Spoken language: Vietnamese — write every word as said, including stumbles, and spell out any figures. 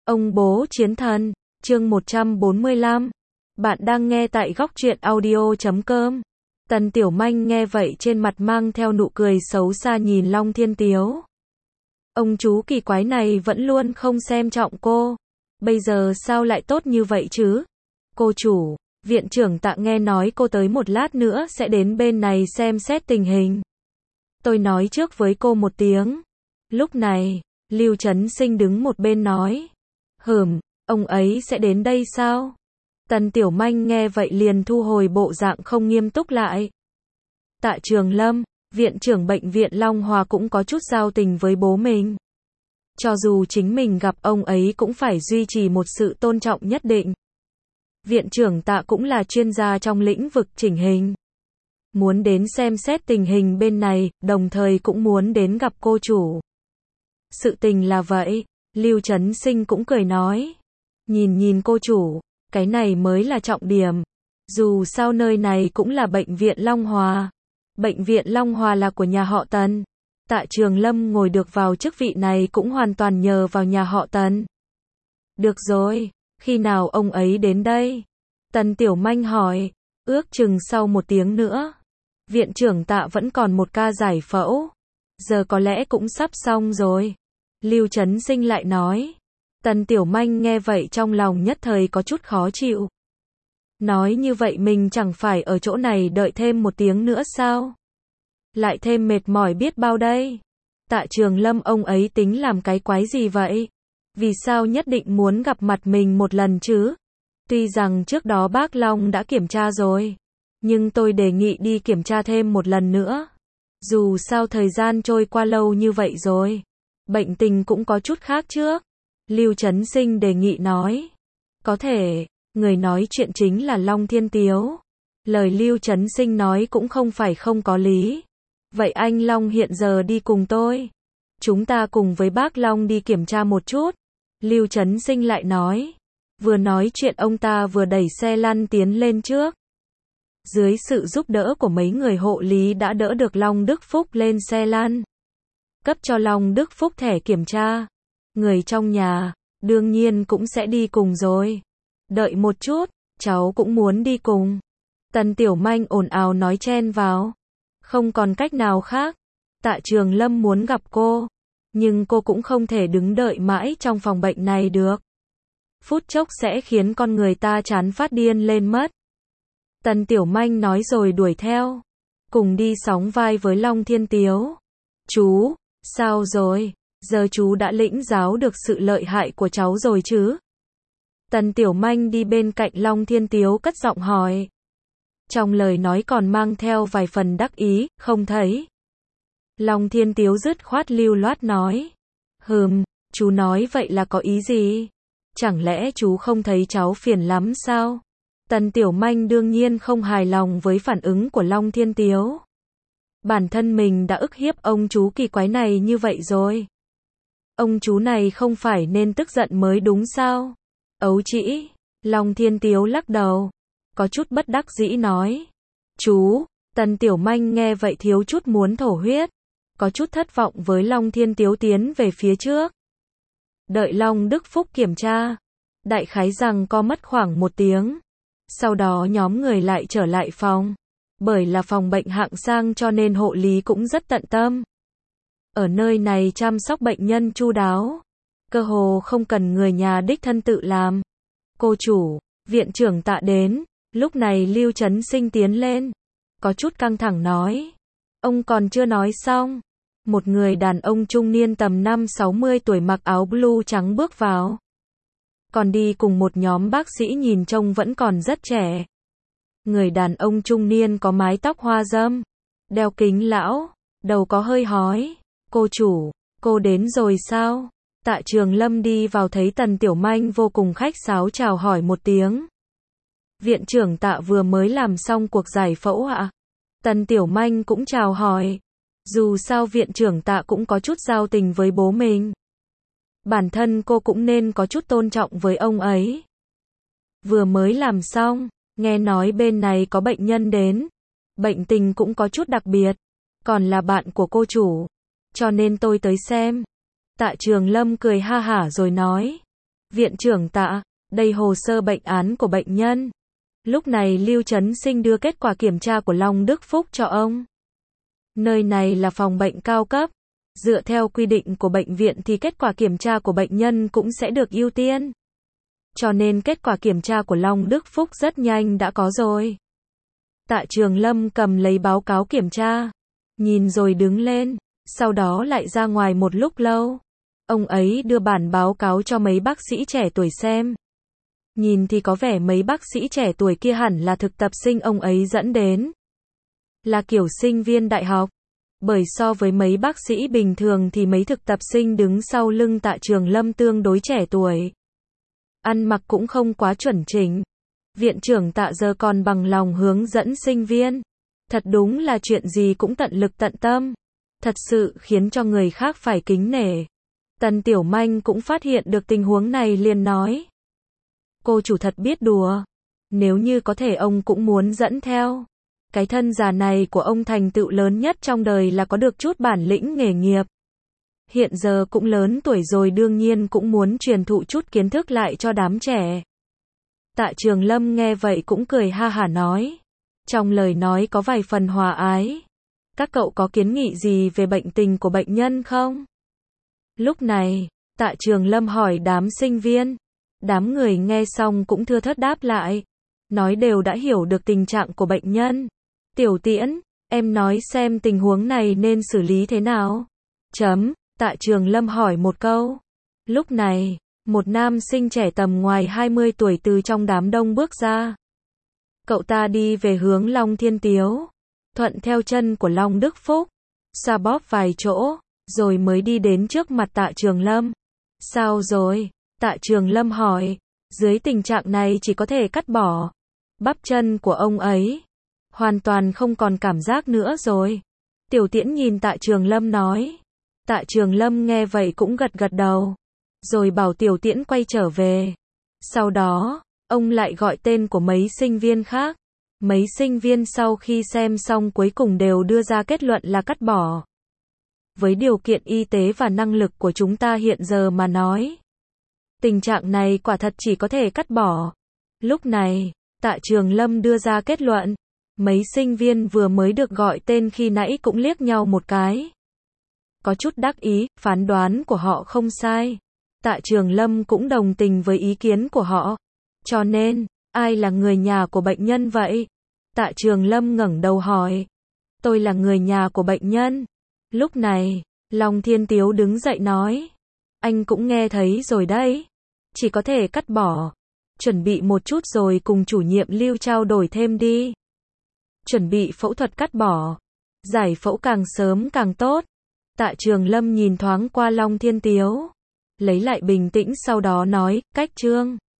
Ông bố chiến thần, chương một trăm bốn mươi lăm. Bạn đang nghe tại góc truyện audio chấm com. Tần Tiểu Manh nghe vậy trên mặt mang theo nụ cười xấu xa nhìn Long Thiên Tiếu. Ông chú kỳ quái này vẫn luôn không xem trọng cô. Bây giờ sao lại tốt như vậy chứ? Cô chủ, viện trưởng Tạ nghe nói cô tới một lát nữa sẽ đến bên này xem xét tình hình. Tôi nói trước với cô một tiếng. Lúc này, Lưu Chấn Sinh đứng một bên nói. Hừm, ông ấy sẽ đến đây sao? Tần Tiểu Manh nghe vậy liền thu hồi bộ dạng không nghiêm túc lại. Tạ Trường Lâm, viện trưởng bệnh viện Long Hòa cũng có chút giao tình với bố mình. Cho dù chính mình gặp ông ấy cũng phải duy trì một sự tôn trọng nhất định. Viện trưởng Tạ cũng là chuyên gia trong lĩnh vực chỉnh hình. Muốn đến xem xét tình hình bên này, đồng thời cũng muốn đến gặp cô chủ. Sự tình là vậy, Lưu Chấn Sinh cũng cười nói. Nhìn nhìn cô chủ, cái này mới là trọng điểm. Dù sao nơi này cũng là bệnh viện Long Hòa. Bệnh viện Long Hòa là của nhà họ Tần. Tạ Trường Lâm ngồi được vào chức vị này cũng hoàn toàn nhờ vào nhà họ Tần. Được rồi, khi nào ông ấy đến đây? Tần Tiểu Manh hỏi, ước chừng sau một tiếng nữa. Viện trưởng Tạ vẫn còn một ca giải phẫu. Giờ có lẽ cũng sắp xong rồi. Lưu Chấn Sinh lại nói. Tần Tiểu Manh nghe vậy trong lòng nhất thời có chút khó chịu. Nói như vậy mình chẳng phải ở chỗ này đợi thêm một tiếng nữa sao? Lại thêm mệt mỏi biết bao đây. Tạ Trường Lâm ông ấy tính làm cái quái gì vậy? Vì sao nhất định muốn gặp mặt mình một lần chứ? Tuy rằng trước đó bác Long đã kiểm tra rồi. Nhưng tôi đề nghị đi kiểm tra thêm một lần nữa. Dù sao thời gian trôi qua lâu như vậy rồi. Bệnh tình cũng có chút khác trước. Lưu Chấn Sinh đề nghị nói. Có thể, người nói chuyện chính là Long Thiên Tiếu. Lời Lưu Chấn Sinh nói cũng không phải không có lý. Vậy anh Long hiện giờ đi cùng tôi. Chúng ta cùng với bác Long đi kiểm tra một chút. Lưu Chấn Sinh lại nói. Vừa nói chuyện ông ta vừa đẩy xe lăn tiến lên trước. Dưới sự giúp đỡ của mấy người hộ lý đã đỡ được Long Đức Phúc lên xe lăn. Cấp cho Long Đức Phúc thẻ kiểm tra. Người trong nhà, đương nhiên cũng sẽ đi cùng rồi. Đợi một chút, cháu cũng muốn đi cùng. Tần Tiểu Manh ồn ào nói chen vào. Không còn cách nào khác. Tạ Trường Lâm muốn gặp cô. Nhưng cô cũng không thể đứng đợi mãi trong phòng bệnh này được. Phút chốc sẽ khiến con người ta chán phát điên lên mất. Tần Tiểu Manh nói rồi đuổi theo. Cùng đi sóng vai với Long Thiên Tiếu. Chú, sao rồi? Giờ chú đã lĩnh giáo được sự lợi hại của cháu rồi chứ? Tần Tiểu Manh đi bên cạnh Long Thiên Tiếu cất giọng hỏi. Trong lời nói còn mang theo vài phần đắc ý, không thấy. Long Thiên Tiếu dứt khoát lưu loát nói. Hừm, chú nói vậy là có ý gì? Chẳng lẽ chú không thấy cháu phiền lắm sao? Tần Tiểu Manh đương nhiên không hài lòng với phản ứng của Long Thiên Tiếu. Bản thân mình đã ức hiếp ông chú kỳ quái này như vậy rồi. Ông chú này không phải nên tức giận mới đúng sao? Ấu trĩ, Long Thiên Tiếu lắc đầu. Có chút bất đắc dĩ nói. Chú, Tần Tiểu Manh nghe vậy thiếu chút muốn thổ huyết. Có chút thất vọng với Long Thiên Tiếu tiến về phía trước. Đợi Long Đức Phúc kiểm tra. Đại khái rằng có mất khoảng một tiếng. Sau đó nhóm người lại trở lại phòng. Bởi là phòng bệnh hạng sang cho nên hộ lý cũng rất tận tâm. Ở nơi này chăm sóc bệnh nhân chu đáo. Cơ hồ không cần người nhà đích thân tự làm. Cô chủ, viện trưởng Tạ đến. Lúc này Lưu Chấn Sinh tiến lên. Có chút căng thẳng nói. Ông còn chưa nói xong. Một người đàn ông trung niên tầm năm sáu mươi tuổi mặc áo blue trắng bước vào. Còn đi cùng một nhóm bác sĩ nhìn trông vẫn còn rất trẻ. Người đàn ông trung niên có mái tóc hoa râm. Đeo kính lão. Đầu có hơi hói. Cô chủ, cô đến rồi sao? Tạ Trường Lâm đi vào thấy Tần Tiểu Manh vô cùng khách sáo chào hỏi một tiếng. Viện trưởng Tạ vừa mới làm xong cuộc giải phẫu ạ. Tần Tiểu Manh cũng chào hỏi. Dù sao viện trưởng Tạ cũng có chút giao tình với bố mình. Bản thân cô cũng nên có chút tôn trọng với ông ấy. Vừa mới làm xong, nghe nói bên này có bệnh nhân đến. Bệnh tình cũng có chút đặc biệt. Còn là bạn của cô chủ. Cho nên tôi tới xem. Tạ Trường Lâm cười ha hả rồi nói. Viện trưởng Tạ, đây hồ sơ bệnh án của bệnh nhân. Lúc này Lưu Chấn Sinh đưa kết quả kiểm tra của Long Đức Phúc cho ông. Nơi này là phòng bệnh cao cấp. Dựa theo quy định của bệnh viện thì kết quả kiểm tra của bệnh nhân cũng sẽ được ưu tiên. Cho nên kết quả kiểm tra của Long Đức Phúc rất nhanh đã có rồi. Tạ Trường Lâm cầm lấy báo cáo kiểm tra, nhìn rồi đứng lên, sau đó lại ra ngoài một lúc lâu. Ông ấy đưa bản báo cáo cho mấy bác sĩ trẻ tuổi xem. Nhìn thì có vẻ mấy bác sĩ trẻ tuổi kia hẳn là thực tập sinh ông ấy dẫn đến. Là kiểu sinh viên đại học. Bởi so với mấy bác sĩ bình thường thì mấy thực tập sinh đứng sau lưng Tạ Trường Lâm tương đối trẻ tuổi. Ăn mặc cũng không quá chuẩn chỉnh. Viện trưởng Tạ giờ còn bằng lòng hướng dẫn sinh viên. Thật đúng là chuyện gì cũng tận lực tận tâm. Thật sự khiến cho người khác phải kính nể. Tần Tiểu Manh cũng phát hiện được tình huống này liền nói. Cô chủ thật biết đùa. Nếu như có thể ông cũng muốn dẫn theo. Cái thân già này của ông thành tựu lớn nhất trong đời là có được chút bản lĩnh nghề nghiệp. Hiện giờ cũng lớn tuổi rồi đương nhiên cũng muốn truyền thụ chút kiến thức lại cho đám trẻ. Tạ Trường Lâm nghe vậy cũng cười ha hả nói. Trong lời nói có vài phần hòa ái. Các cậu có kiến nghị gì về bệnh tình của bệnh nhân không? Lúc này, Tạ Trường Lâm hỏi đám sinh viên. Đám người nghe xong cũng thưa thớt đáp lại. Nói đều đã hiểu được tình trạng của bệnh nhân. Tiểu Tiễn, em nói xem tình huống này nên xử lý thế nào? Chấm, Tạ Trường Lâm hỏi một câu. Lúc này, một nam sinh trẻ tầm ngoài hai mươi tuổi từ trong đám đông bước ra. Cậu ta đi về hướng Long Thiên Tiếu, thuận theo chân của Long Đức Phúc, xoa bóp vài chỗ, rồi mới đi đến trước mặt Tạ Trường Lâm. Sao rồi? Tạ Trường Lâm hỏi. Dưới tình trạng này chỉ có thể cắt bỏ. Bắp chân của ông ấy hoàn toàn không còn cảm giác nữa rồi. Tiểu Tiễn nhìn Tạ Trường Lâm nói. Tạ Trường Lâm nghe vậy cũng gật gật đầu. Rồi bảo Tiểu Tiễn quay trở về. Sau đó, ông lại gọi tên của mấy sinh viên khác. Mấy sinh viên sau khi xem xong cuối cùng đều đưa ra kết luận là cắt bỏ. Với điều kiện y tế và năng lực của chúng ta hiện giờ mà nói, tình trạng này quả thật chỉ có thể cắt bỏ. Lúc này, Tạ Trường Lâm đưa ra kết luận. Mấy sinh viên vừa mới được gọi tên khi nãy cũng liếc nhau một cái. Có chút đắc ý, phán đoán của họ không sai. Tạ Trường Lâm cũng đồng tình với ý kiến của họ. Cho nên, ai là người nhà của bệnh nhân vậy? Tạ Trường Lâm ngẩng đầu hỏi. Tôi là người nhà của bệnh nhân. Lúc này, Long Thiên Tiếu đứng dậy nói. Anh cũng nghe thấy rồi đấy. Chỉ có thể cắt bỏ. Chuẩn bị một chút rồi cùng chủ nhiệm Lưu trao đổi thêm đi. Chuẩn bị phẫu thuật cắt bỏ. Giải phẫu càng sớm càng tốt. Tạ Trường Lâm nhìn thoáng qua Long Thiên Tiếu. Lấy lại bình tĩnh sau đó nói, cách Trương.